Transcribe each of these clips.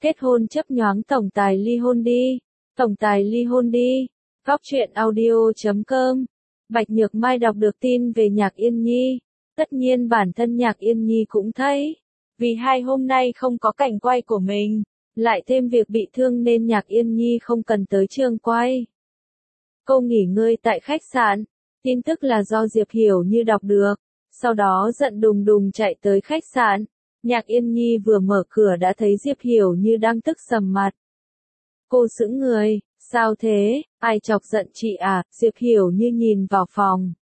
Kết hôn chấp nhoáng tổng tài ly hôn đi. Tổng tài ly hôn đi. Góc truyện audio.com. Bạch Nhược Mai đọc được tin về Nhạc Yên Nhi. Tất nhiên bản thân Nhạc Yên Nhi cũng thấy. Vì hai hôm nay không có cảnh quay của mình, lại thêm việc bị thương nên Nhạc Yên Nhi không cần tới trường quay. Cô nghỉ ngơi tại khách sạn. Tin tức là do Diệp Hiểu Như đọc được. Sau đó giận đùng đùng chạy tới khách sạn. Nhạc Yên Nhi vừa mở cửa đã thấy Diệp Hiểu Như đang tức sầm mặt. Cô sững người, sao thế, ai chọc giận chị à? Diệp Hiểu Như nhìn vào phòng.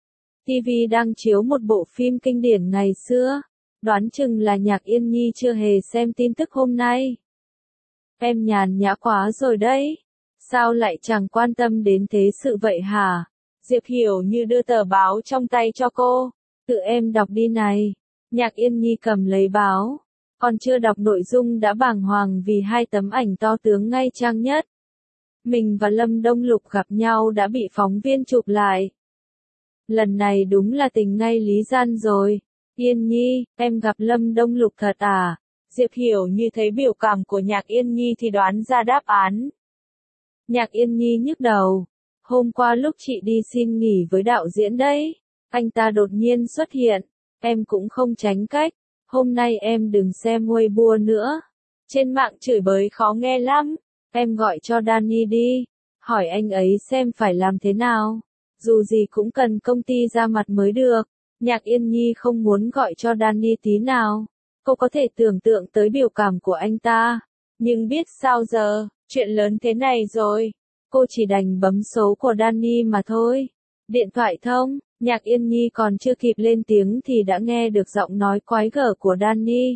TV đang chiếu một bộ phim kinh điển ngày xưa. Đoán chừng là Nhạc Yên Nhi chưa hề xem tin tức hôm nay. Em nhàn nhã quá rồi đấy. Sao lại chẳng quan tâm đến thế sự vậy hả? Diệp Hiểu Như đưa tờ báo trong tay cho cô. Tự em đọc đi này. Nhạc Yên Nhi cầm lấy báo. Còn chưa đọc nội dung đã bàng hoàng vì hai tấm ảnh to tướng ngay trang nhất. Mình và Lâm Đông Lục gặp nhau đã bị phóng viên chụp lại. Lần này đúng là tình ngay lý gian rồi. Yên Nhi, em gặp Lâm Đông Lục thật à? Diệp Hiểu Như thấy biểu cảm của Nhạc Yên Nhi thì đoán ra đáp án. Nhạc Yên Nhi nhức đầu. Hôm qua lúc chị đi xin nghỉ với đạo diễn đấy, anh ta đột nhiên xuất hiện. Em cũng không tránh cách. Hôm nay em đừng xem Weibo nữa. Trên mạng chửi bới khó nghe lắm. Em gọi cho Danny đi. Hỏi anh ấy xem phải làm thế nào. Dù gì cũng cần công ty ra mặt mới được. Nhạc Yên Nhi không muốn gọi cho Danny tí nào. Cô có thể tưởng tượng tới biểu cảm của anh ta. Nhưng biết sao giờ, chuyện lớn thế này rồi. Cô chỉ đành bấm số của Danny mà thôi. Điện thoại thông. Nhạc Yên Nhi còn chưa kịp lên tiếng thì đã nghe được giọng nói quái gở của Danny.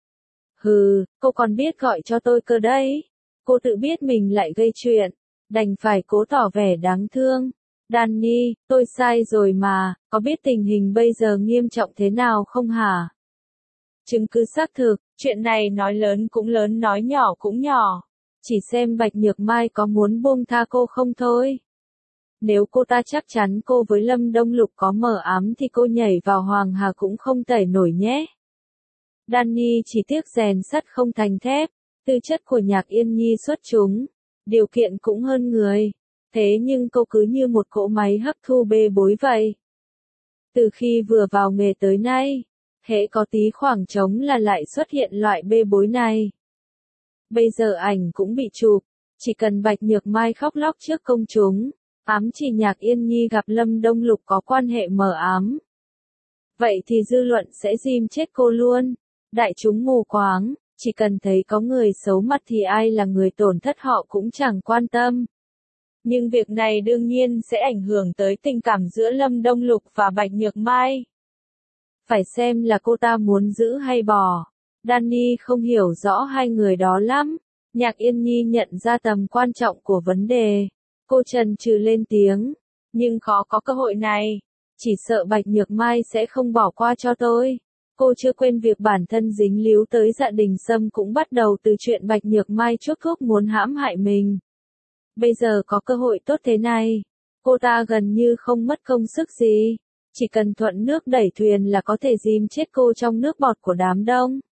Hừ, cô còn biết gọi cho tôi cơ đấy. Cô tự biết mình lại gây chuyện, đành phải cố tỏ vẻ đáng thương. Danny, tôi sai rồi mà, có biết tình hình bây giờ nghiêm trọng thế nào không hả? Chứng cứ xác thực, chuyện này nói lớn cũng lớn nói nhỏ cũng nhỏ. Chỉ xem Bạch Nhược Mai có muốn buông tha cô không thôi. Nếu cô ta chắc chắn cô với Lâm Đông Lục có mờ ám thì cô nhảy vào Hoàng Hà cũng không tẩy nổi nhé. Danny chỉ tiếc rèn sắt không thành thép, tư chất của Nhạc Yên Nhi xuất chúng, điều kiện cũng hơn người. Thế nhưng cô cứ như một cỗ máy hấp thu bê bối vậy. Từ khi vừa vào nghề tới nay, hễ có tí khoảng trống là lại xuất hiện loại bê bối này. Bây giờ ảnh cũng bị chụp, chỉ cần Bạch Nhược Mai khóc lóc trước công chúng. Ám chỉ Nhạc Yên Nhi gặp Lâm Đông Lục có quan hệ mờ ám. Vậy thì dư luận sẽ rim chết cô luôn. Đại chúng mù quáng, chỉ cần thấy có người xấu mặt thì ai là người tổn thất họ cũng chẳng quan tâm. Nhưng việc này đương nhiên sẽ ảnh hưởng tới tình cảm giữa Lâm Đông Lục và Bạch Nhược Mai. Phải xem là cô ta muốn giữ hay bỏ. Danny không hiểu rõ hai người đó lắm. Nhạc Yên Nhi nhận ra tầm quan trọng của vấn đề. Cô chần chừ lên tiếng, nhưng khó có cơ hội này. Chỉ sợ Bạch Nhược Mai sẽ không bỏ qua cho tôi. Cô chưa quên việc bản thân dính líu tới Dạ Đình Sâm cũng bắt đầu từ chuyện Bạch Nhược Mai chuốc thuốc muốn hãm hại mình. Bây giờ có cơ hội tốt thế này, cô ta gần như không mất công sức gì. Chỉ cần thuận nước đẩy thuyền là có thể rim chết cô trong nước bọt của đám đông.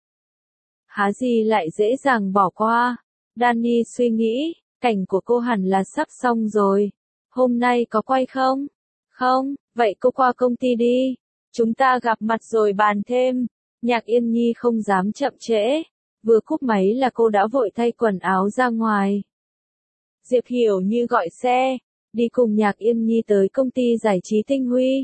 Há gì lại dễ dàng bỏ qua. Danny suy nghĩ. Cảnh của cô hẳn là sắp xong rồi. Hôm nay có quay không? Không, vậy cô qua công ty đi. Chúng ta gặp mặt rồi bàn thêm. Nhạc Yên Nhi không dám chậm trễ. Vừa cúp máy là cô đã vội thay quần áo ra ngoài. Diệp Hiểu Như gọi xe, đi cùng Nhạc Yên Nhi tới công ty giải trí Tinh Huy.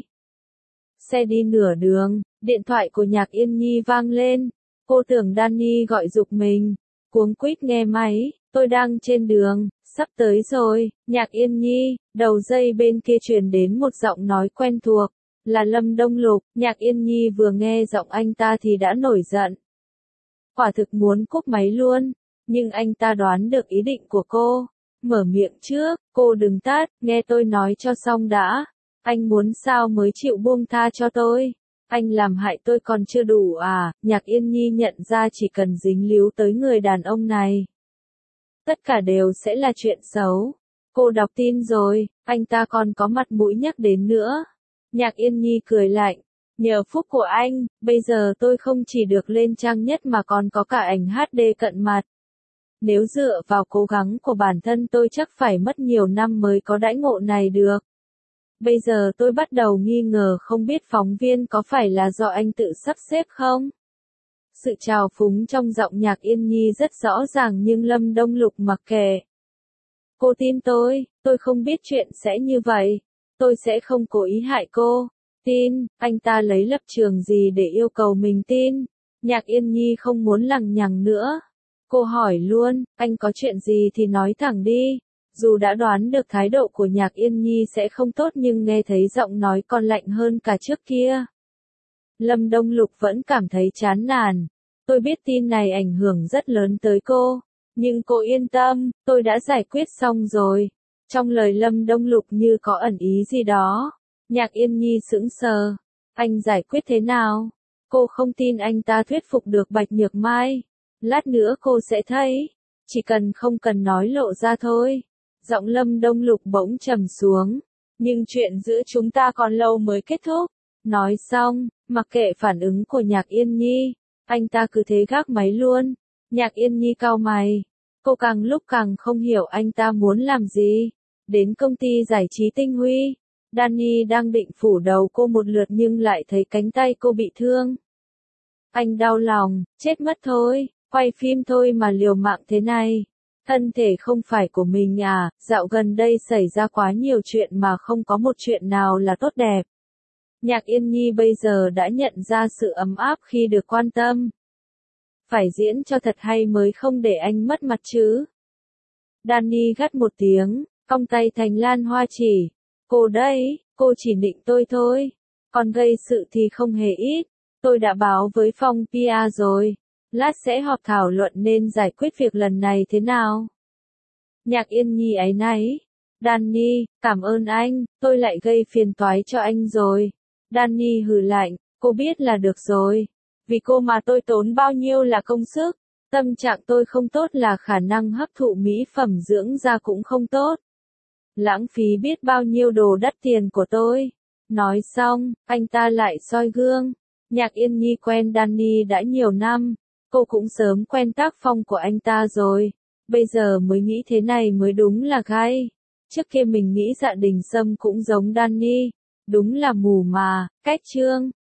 Xe đi nửa đường, điện thoại của Nhạc Yên Nhi vang lên. Cô tưởng Danny gọi giục mình. Cuống quýt nghe máy. Tôi đang trên đường, sắp tới rồi. Nhạc Yên Nhi, đầu dây bên kia truyền đến một giọng nói quen thuộc, là Lâm Đông Lục. Nhạc Yên Nhi vừa nghe giọng anh ta thì đã nổi giận. Quả thực muốn cúp máy luôn, nhưng anh ta đoán được ý định của cô. Mở miệng trước, cô đừng tát, nghe tôi nói cho xong đã. Anh muốn sao mới chịu buông tha cho tôi? Anh làm hại tôi còn chưa đủ à? Nhạc Yên Nhi nhận ra chỉ cần dính líu tới người đàn ông này, tất cả đều sẽ là chuyện xấu. Cô đọc tin rồi, anh ta còn có mặt mũi nhắc đến nữa. Nhạc Yên Nhi cười lạnh. Nhờ phúc của anh, bây giờ tôi không chỉ được lên trang nhất mà còn có cả ảnh HD cận mặt. Nếu dựa vào cố gắng của bản thân tôi chắc phải mất nhiều năm mới có đãi ngộ này được. Bây giờ tôi bắt đầu nghi ngờ không biết phóng viên có phải là do anh tự sắp xếp không? Sự trào phúng trong giọng Nhạc Yên Nhi rất rõ ràng nhưng Lâm Đông Lục mặc kệ. Cô tin tôi không biết chuyện sẽ như vậy. Tôi sẽ không cố ý hại cô. Tin, anh ta lấy lập trường gì để yêu cầu mình tin? Nhạc Yên Nhi không muốn lằng nhằng nữa. Cô hỏi luôn, anh có chuyện gì thì nói thẳng đi. Dù đã đoán được thái độ của Nhạc Yên Nhi sẽ không tốt nhưng nghe thấy giọng nói còn lạnh hơn cả trước kia. Lâm Đông Lục vẫn cảm thấy chán nản. Tôi biết tin này ảnh hưởng rất lớn tới cô. Nhưng cô yên tâm, tôi đã giải quyết xong rồi. Trong lời Lâm Đông Lục như có ẩn ý gì đó. Nhạc Yên Nhi sững sờ. Anh giải quyết thế nào? Cô không tin anh ta thuyết phục được Bạch Nhược Mai. Lát nữa cô sẽ thấy. Chỉ cần không cần nói lộ ra thôi. Giọng Lâm Đông Lục bỗng trầm xuống. Nhưng chuyện giữa chúng ta còn lâu mới kết thúc. Nói xong, mặc kệ phản ứng của Nhạc Yên Nhi, anh ta cứ thế gác máy luôn. Nhạc Yên Nhi cau mày. Cô càng lúc càng không hiểu anh ta muốn làm gì. Đến công ty giải trí Tinh Huy, Danny đang định phủ đầu cô một lượt nhưng lại thấy cánh tay cô bị thương. Anh đau lòng, chết mất thôi, quay phim thôi mà liều mạng thế này. Thân thể không phải của mình à, dạo gần đây xảy ra quá nhiều chuyện mà không có một chuyện nào là tốt đẹp. Nhạc Yên Nhi bây giờ đã nhận ra sự ấm áp khi được quan tâm. Phải diễn cho thật hay mới không để anh mất mặt chứ. Danny gắt một tiếng, cong tay thành lan hoa chỉ. Cô đấy, cô chỉ nịnh tôi thôi. Còn gây sự thì không hề ít. Tôi đã báo với phòng PR rồi. Lát sẽ họp thảo luận nên giải quyết việc lần này thế nào. Nhạc Yên Nhi áy náy. Danny, cảm ơn anh, tôi lại gây phiền toái cho anh rồi. Danny hừ lạnh, cô biết là được rồi. Vì cô mà tôi tốn bao nhiêu là công sức. Tâm trạng tôi không tốt là khả năng hấp thụ mỹ phẩm dưỡng da cũng không tốt. Lãng phí biết bao nhiêu đồ đắt tiền của tôi. Nói xong, anh ta lại soi gương. Nhạc Yên Nhi quen Danny đã nhiều năm. Cô cũng sớm quen tác phong của anh ta rồi. Bây giờ mới nghĩ thế này mới đúng là gai. Trước kia mình nghĩ Dạ Đình Sâm cũng giống Danny. Đúng là mù mà, cách chương.